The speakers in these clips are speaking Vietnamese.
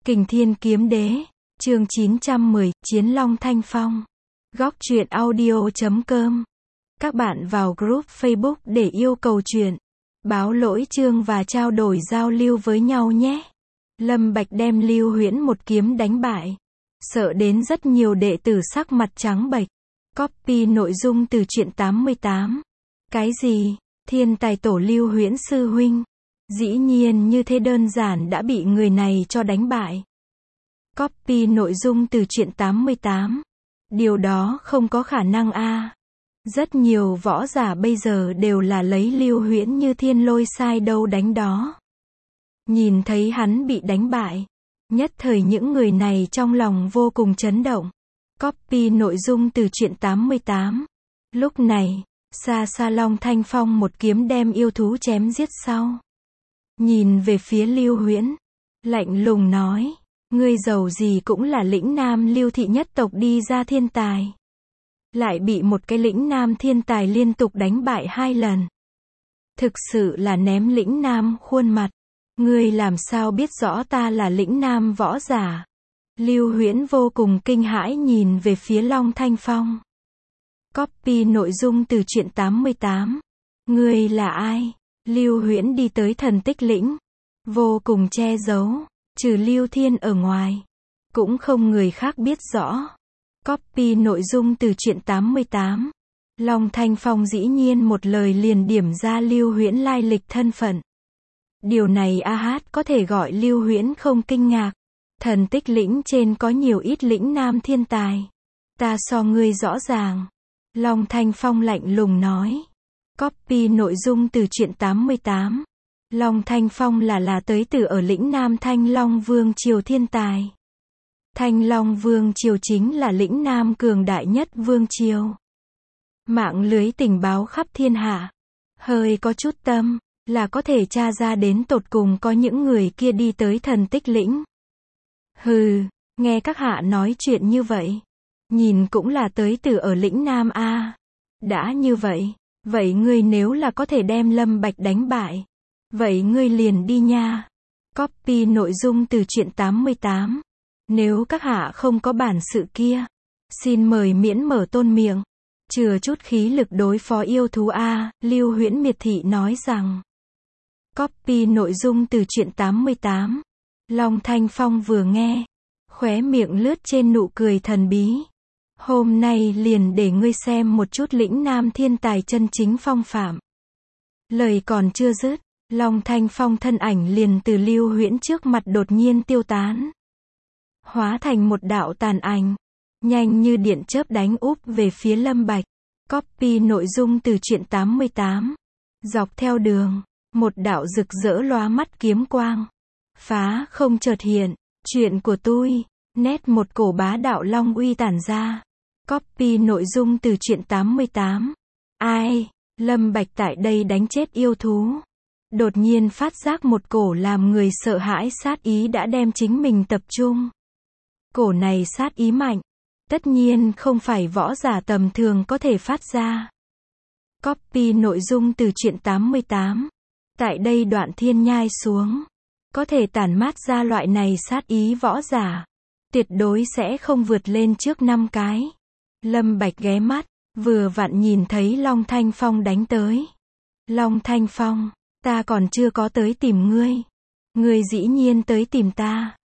Kình Thiên Kiếm Đế, chương 910, Chiến Long Thanh Phong. Góc truyện audio.com. Các bạn vào group Facebook để yêu cầu truyện, báo lỗi chương và trao đổi giao lưu với nhau nhé. Lâm Bạch đem Lưu Huyễn một kiếm đánh bại, sợ đến rất nhiều đệ tử sắc mặt trắng bệch. Copy nội dung từ truyện 88. Cái gì? Thiên tài tổ Lưu Huyễn sư huynh? Dĩ nhiên như thế đơn giản đã bị người này cho đánh bại. Copy nội dung từ truyện 88. Điều đó không có khả năng a. Rất nhiều võ giả bây giờ đều là lấy Lưu Huyễn như thiên lôi sai đâu đánh đó. Nhìn thấy hắn bị đánh bại, nhất thời những người này trong lòng vô cùng chấn động. Copy nội dung từ truyện 88. Lúc này, xa xa Long Thanh Phong một kiếm đem yêu thú chém giết sau. Nhìn về phía Lưu Huyễn, lạnh lùng nói, ngươi giàu gì cũng là lĩnh nam Lưu thị nhất tộc đi ra thiên tài. Lại bị một cái lĩnh nam thiên tài liên tục đánh bại 2 lần. Thực sự là ném lĩnh nam khuôn mặt. Ngươi làm sao biết rõ ta là lĩnh nam võ giả? Lưu Huyễn vô cùng kinh hãi nhìn về phía Long Thanh Phong. Copy nội dung từ truyện 88. Ngươi là ai? Lưu Huyễn đi tới thần tích lĩnh, vô cùng che giấu, trừ Lưu Thiên ở ngoài, cũng không người khác biết rõ. Copy nội dung từ truyện 88. Long Thanh Phong dĩ nhiên một lời liền điểm ra Lưu Huyễn lai lịch thân phận. Điều này có thể gọi Lưu Huyễn không kinh ngạc. Thần tích lĩnh trên có nhiều ít lĩnh nam thiên tài. Ta so ngươi rõ ràng. Long Thanh Phong lạnh lùng nói. Copy nội dung từ truyện 88. Long Thanh Phong là tới từ ở lĩnh nam Thanh Long Vương Triều thiên tài. Thanh Long Vương Triều chính là lĩnh nam cường đại nhất Vương Triều. Mạng lưới tình báo khắp thiên hạ. Hơi có chút tâm, là có thể tra ra đến tột cùng có những người kia đi tới thần tích lĩnh. Hừ, nghe các hạ nói chuyện như vậy. Nhìn cũng là tới từ ở lĩnh nam a. Đã như vậy, vậy ngươi nếu là có thể đem Lâm Bạch đánh bại, vậy ngươi liền đi nha. Copy nội dung từ truyện 88. Nếu các hạ không có bản sự kia, xin mời miễn mở tôn miệng. Chừa chút khí lực đối phó yêu thú a. Lưu Huyễn miệt thị nói rằng. Copy nội dung từ truyện 88. Long Thanh Phong vừa nghe, khóe miệng lướt trên nụ cười thần bí. Hôm nay liền để ngươi xem một chút lĩnh nam thiên tài chân chính phong phạm. Lời còn chưa dứt, Long Thanh Phong thân ảnh liền từ Lưu Huyễn trước mặt đột nhiên tiêu tán. Hóa thành một đạo tàn ảnh, nhanh như điện chớp đánh úp về phía Lâm Bạch. Copy nội dung từ truyện 88. Dọc theo đường, một đạo rực rỡ lóa mắt kiếm quang. Phá không chợt hiện, chuyện của tôi, nét một cổ bá đạo long uy tản ra. Copy nội dung từ truyện 88. Ai? Lâm Bạch tại đây đánh chết yêu thú. Đột nhiên phát giác một cổ làm người sợ hãi sát ý đã đem chính mình tập trung. Cổ này sát ý mạnh, tất nhiên không phải võ giả tầm thường có thể phát ra. Copy nội dung từ truyện 88. Tại đây đoạn thiên nhai xuống, có thể tản mát ra loại này sát ý võ giả, tuyệt đối sẽ không vượt lên trước 5 cái. Lâm Bạch ghé mắt, vừa vặn nhìn thấy Long Thanh Phong đánh tới. Long Thanh Phong, ta còn chưa có tới tìm ngươi. Ngươi dĩ nhiên tới tìm ta.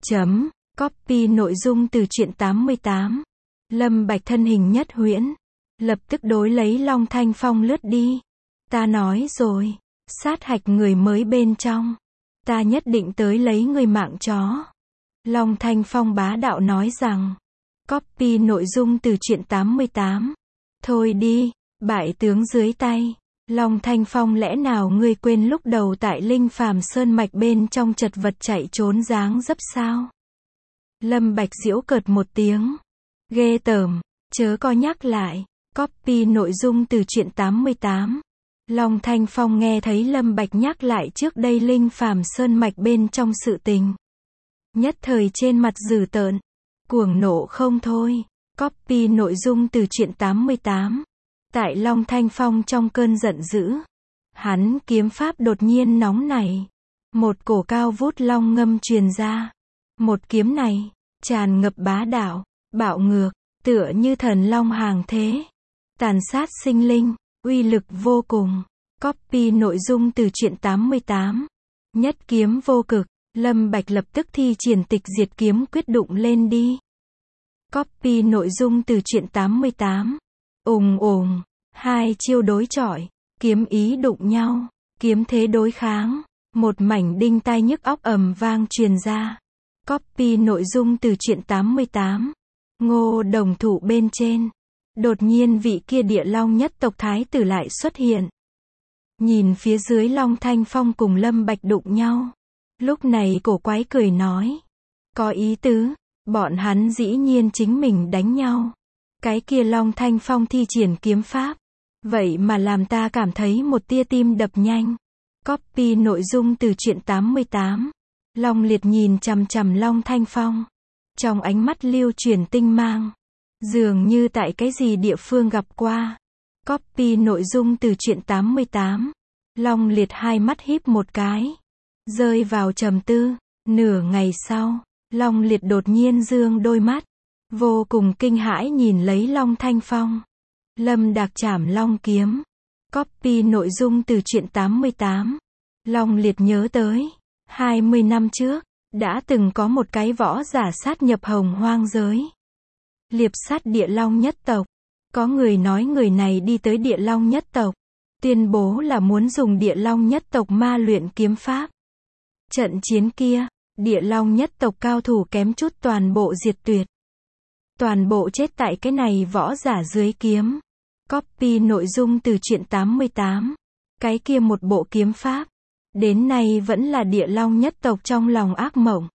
Copy nội dung từ truyện 88. Lâm Bạch thân hình nhất huyễn, lập tức đối lấy Long Thanh Phong lướt đi. Ta nói rồi, sát hạch người mới bên trong. Ta nhất định tới lấy người mạng chó. Long Thanh Phong bá đạo nói rằng. Copy nội dung từ truyện 88. Thôi đi, bại tướng dưới tay. Long Thanh Phong lẽ nào ngươi quên lúc đầu tại Linh Phàm Sơn Mạch bên trong chật vật chạy trốn dáng dấp sao? Lâm Bạch giễu cợt một tiếng. Ghê tởm, chớ có nhắc lại. Copy nội dung từ truyện 88. Long Thanh Phong nghe thấy Lâm Bạch nhắc lại trước đây Linh Phàm Sơn Mạch bên trong sự tình. Nhất thời trên mặt dữ tợn, cuồng nộ không thôi. Copy nội dung từ truyện 88. Tại Long Thanh Phong trong cơn giận dữ, hắn kiếm pháp đột nhiên nóng nảy. Một cổ cao vút long ngâm truyền ra. Một kiếm này, tràn ngập bá đạo, bạo ngược, tựa như thần long hàng thế. Tàn sát sinh linh, uy lực vô cùng. Copy nội dung từ truyện 88. Nhất kiếm vô cực, Lâm Bạch lập tức thi triển tịch diệt kiếm quyết đụng lên đi. Copy nội dung từ truyện 88. Ùng ùng, hai chiêu đối chọi, kiếm ý đụng nhau, kiếm thế đối kháng, một mảnh đinh tai nhức óc ầm vang truyền ra. Copy nội dung từ truyện 88. Ngô Đồng Thụ bên trên. Đột nhiên vị kia Địa Long nhất tộc thái tử lại xuất hiện. Nhìn phía dưới Long Thanh Phong cùng Lâm Bạch đụng nhau. Lúc này cổ quái cười nói. Có ý tứ, bọn hắn dĩ nhiên chính mình đánh nhau. Cái kia Long Thanh Phong thi triển kiếm pháp. Vậy mà làm ta cảm thấy một tia tim đập nhanh. Copy nội dung từ truyện 88. Long Liệt nhìn chằm chằm Long Thanh Phong. Trong ánh mắt lưu chuyển tinh mang. Dường như tại cái gì địa phương gặp qua. Copy nội dung từ truyện 88. Long Liệt hai mắt híp một cái. Rơi vào trầm tư. Nửa ngày sau, Long Liệt đột nhiên dương đôi mắt. Vô cùng kinh hãi nhìn lấy Long Thanh Phong. Lâm Đạc chảm long kiếm. Copy nội dung từ truyện 88. Long Liệt nhớ tới. 20 năm trước, đã từng có một cái võ giả sát nhập Hồng Hoang giới. Liệp sát Địa Long nhất tộc. Có người nói người này đi tới Địa Long nhất tộc. Tuyên bố là muốn dùng Địa Long nhất tộc ma luyện kiếm pháp. Trận chiến kia, Địa Long nhất tộc cao thủ kém chút toàn bộ diệt tuyệt. Toàn bộ chết tại cái này võ giả dưới kiếm. Copy nội dung từ truyện 88. Cái kia một bộ kiếm pháp. Đến nay vẫn là Địa Long nhất tộc trong lòng ác mộng.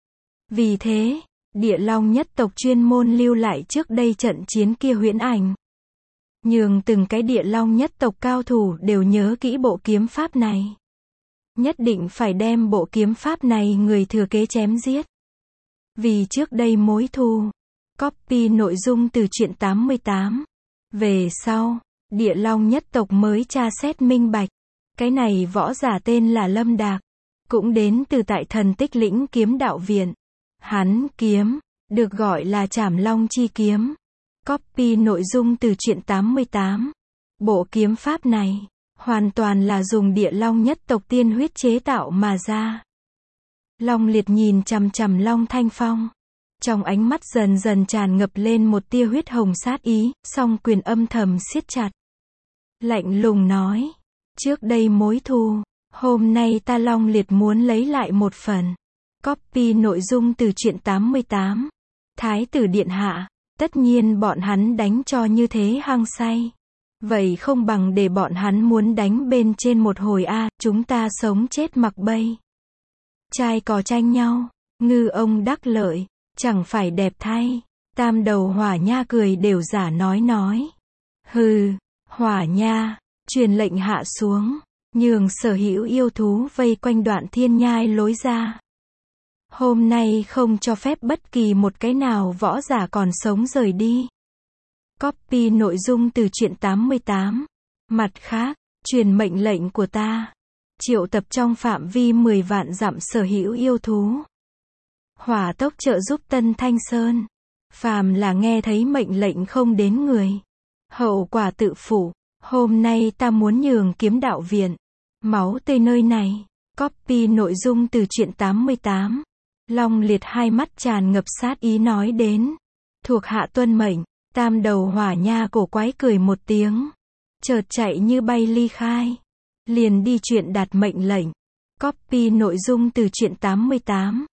Vì thế, Địa Long nhất tộc chuyên môn lưu lại trước đây trận chiến kia huyễn ảnh. Nhường từng cái Địa Long nhất tộc cao thủ đều nhớ kỹ bộ kiếm pháp này. Nhất định phải đem bộ kiếm pháp này người thừa kế chém giết. Vì trước đây mối thù. Copy nội dung từ truyện 88. Về sau, Địa Long nhất tộc mới tra xét minh bạch. Cái này võ giả tên là Lâm Đạc. Cũng đến từ tại Thần Tích Lĩnh Kiếm Đạo Viện. Hắn kiếm, được gọi là Trảm Long Chi Kiếm. Copy nội dung từ truyện 88. Bộ kiếm pháp này, hoàn toàn là dùng Địa Long nhất tộc tiên huyết chế tạo mà ra. Long Liệt nhìn chằm chằm Long Thanh Phong. Trong ánh mắt dần dần tràn ngập lên một tia huyết hồng sát ý, song quyền âm thầm siết chặt. Lạnh lùng nói. Trước đây mối thù, hôm nay ta Long Liệt muốn lấy lại một phần. Copy nội dung từ truyện 88. Thái tử điện hạ, tất nhiên bọn hắn đánh cho như thế hăng say. Vậy không bằng để bọn hắn muốn đánh bên trên một hồi a, chúng ta sống chết mặc bay. Trai cò tranh nhau, ngư ông đắc lợi, chẳng phải đẹp thay. Tam đầu Hỏa Nha cười đều giả nói. Hừ, Hỏa Nha, truyền lệnh hạ xuống, nhường sở hữu yêu thú vây quanh Đoạn Thiên Nhai lối ra. Hôm nay không cho phép bất kỳ một cái nào võ giả còn sống rời đi. Copy nội dung từ truyện 88. Mặt khác, truyền mệnh lệnh của ta. Triệu tập trong phạm vi 10 vạn dặm sở hữu yêu thú. Hỏa tốc trợ giúp Tân Thanh Sơn. Phàm là nghe thấy mệnh lệnh không đến người. Hậu quả tự phụ. Hôm nay ta muốn nhường Kiếm Đạo Viện. Máu tươi nơi này. Copy nội dung từ truyện 88. Long Liệt hai mắt tràn ngập sát ý nói đến. Thuộc hạ tuân mệnh. Tam đầu Hỏa Nha cổ quái cười một tiếng. Chợt chạy như bay ly khai. Liền đi chuyện đạt mệnh lệnh. Copy nội dung từ truyện 88.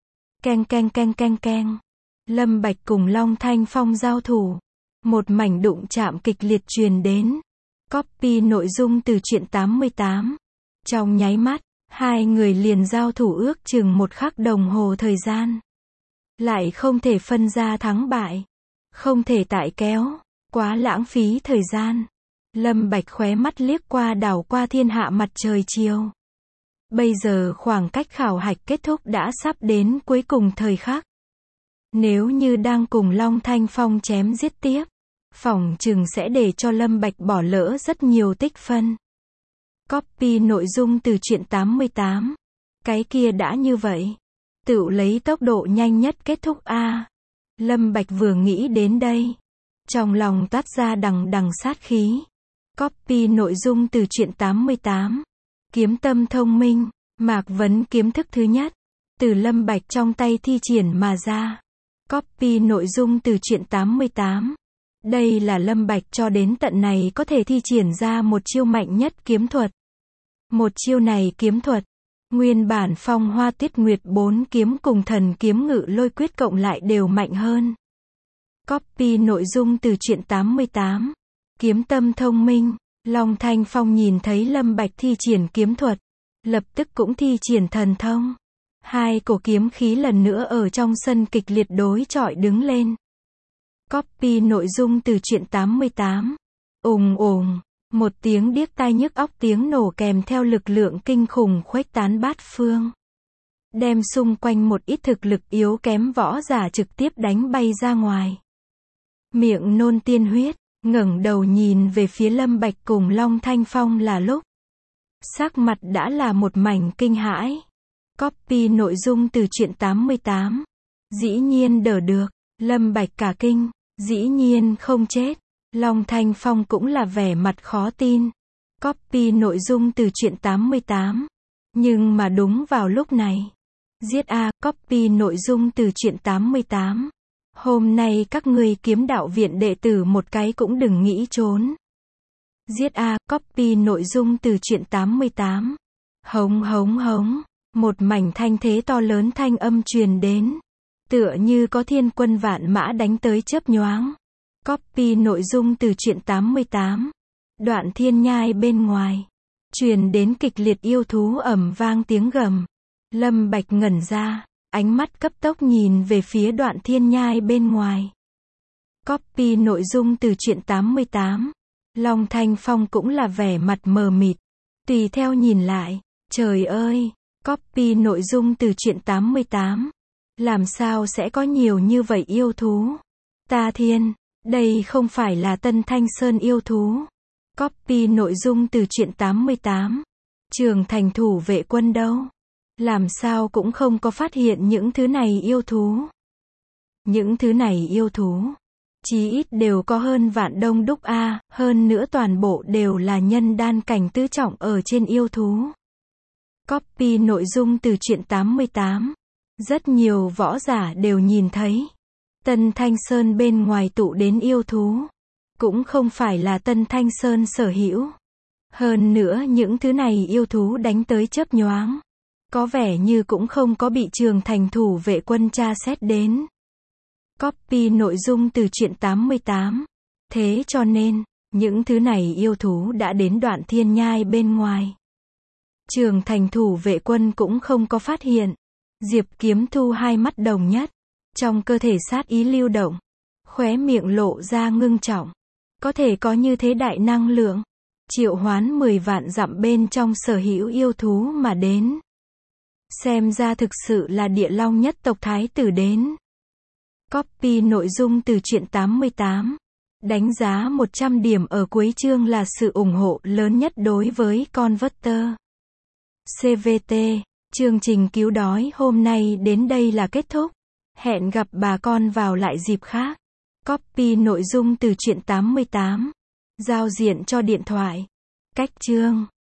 Keng. Lâm Bạch cùng Long Thanh Phong giao thủ. Một mảnh đụng chạm kịch liệt truyền đến. Copy nội dung từ truyện 88. Trong nháy mắt, hai người liền giao thủ ước chừng 1 khắc đồng hồ thời gian. Lại không thể phân ra thắng bại. Không thể tại kéo. Quá lãng phí thời gian. Lâm Bạch khóe mắt liếc qua đảo qua thiên hạ mặt trời chiều. Bây giờ khoảng cách khảo hạch kết thúc đã sắp đến cuối cùng thời khắc. Nếu như đang cùng Long Thanh Phong chém giết tiếp, phỏng chừng sẽ để cho Lâm Bạch bỏ lỡ rất nhiều tích phân. Copy nội dung từ truyện 88. Cái kia đã như vậy. Tựu lấy tốc độ nhanh nhất kết thúc a. Lâm Bạch vừa nghĩ đến đây, trong lòng toát ra đằng đằng sát khí. Copy nội dung từ truyện 88. Kiếm tâm thông minh, Mạc Vấn kiếm thức thứ nhất, từ Lâm Bạch trong tay thi triển mà ra. Copy nội dung từ truyện 88. Đây là Lâm Bạch cho đến tận này có thể thi triển ra một chiêu mạnh nhất kiếm thuật. Một chiêu này kiếm thuật, nguyên bản Phong Hoa Tuyết Nguyệt 4 kiếm cùng Thần Kiếm Ngự Lôi Quyết cộng lại đều mạnh hơn. Copy nội dung từ truyện 88. Kiếm tâm thông minh, Long Thanh Phong nhìn thấy Lâm Bạch thi triển kiếm thuật, lập tức cũng thi triển thần thông. Hai cổ kiếm khí lần nữa ở trong sân kịch liệt đối chọi đứng lên. Copy nội dung từ truyện 88. Ùng ùng, một tiếng điếc tai nhức óc tiếng nổ kèm theo lực lượng kinh khủng khuếch tán bát phương. Đem xung quanh một ít thực lực yếu kém võ giả trực tiếp đánh bay ra ngoài. Miệng nôn tiên huyết, ngẩng đầu nhìn về phía Lâm Bạch cùng Long Thanh Phong là lúc sắc mặt đã là một mảnh kinh hãi. Copy nội dung từ truyện 88. Dĩ nhiên đỡ được, Lâm Bạch cả kinh, dĩ nhiên không chết. Long Thanh Phong cũng là vẻ mặt khó tin. Copy nội dung từ truyện 88. Nhưng mà đúng vào lúc này, giết a, copy nội dung từ truyện 88. Hôm nay các ngươi Kiếm Đạo Viện đệ tử một cái cũng đừng nghĩ trốn. Giết a, copy nội dung từ truyện 88. Hống hống hống, một mảnh thanh thế to lớn thanh âm truyền đến, tựa như có thiên quân vạn mã đánh tới chớp nhoáng. Copy nội dung từ truyện 88. Đoạn thiên nhai bên ngoài, truyền đến kịch liệt yêu thú ầm vang tiếng gầm. Lâm Bạch ngẩn ra, ánh mắt cấp tốc nhìn về phía đoạn thiên nhai bên ngoài. Copy nội dung từ truyện 88. Long Thanh Phong cũng là vẻ mặt mờ mịt, tùy theo nhìn lại, trời ơi, copy nội dung từ truyện 88. Làm sao sẽ có nhiều như vậy yêu thú? Ta thiên, đây không phải là Tân Thanh Sơn yêu thú. Copy nội dung từ truyện 88. Trường Thành thủ vệ quân đâu? Làm sao cũng không có phát hiện những thứ này yêu thú. Những thứ này yêu thú, chí ít đều có hơn vạn đông đúc a, hơn nữa toàn bộ đều là nhân đan cảnh tứ trọng ở trên yêu thú. Copy nội dung từ truyện 88. Rất nhiều võ giả đều nhìn thấy. Tân Thanh Sơn bên ngoài tụ đến yêu thú, cũng không phải là Tân Thanh Sơn sở hữu. Hơn nữa những thứ này yêu thú đánh tới chớp nhoáng, có vẻ như cũng không có bị Trường Thành thủ vệ quân tra xét đến. Copy nội dung từ truyện 88. Thế cho nên, những thứ này yêu thú đã đến đoạn thiên nhai bên ngoài. Trường Thành thủ vệ quân cũng không có phát hiện. Diệp Kiếm Thu hai mắt đồng nhất, trong cơ thể sát ý lưu động, khóe miệng lộ ra ngưng trọng. Có thể có như thế đại năng lượng, triệu hoán 10 vạn dặm bên trong sở hữu yêu thú mà đến. Xem ra thực sự là Địa Long nhất tộc thái tử đến. Copy nội dung từ truyện 88. Đánh giá 100 điểm ở cuối chương là sự ủng hộ lớn nhất đối với Converter. CVT, chương trình cứu đói hôm nay đến đây là kết thúc. Hẹn gặp bà con vào lại dịp khác. Copy nội dung từ truyện 88. Giao diện cho điện thoại. Cách chương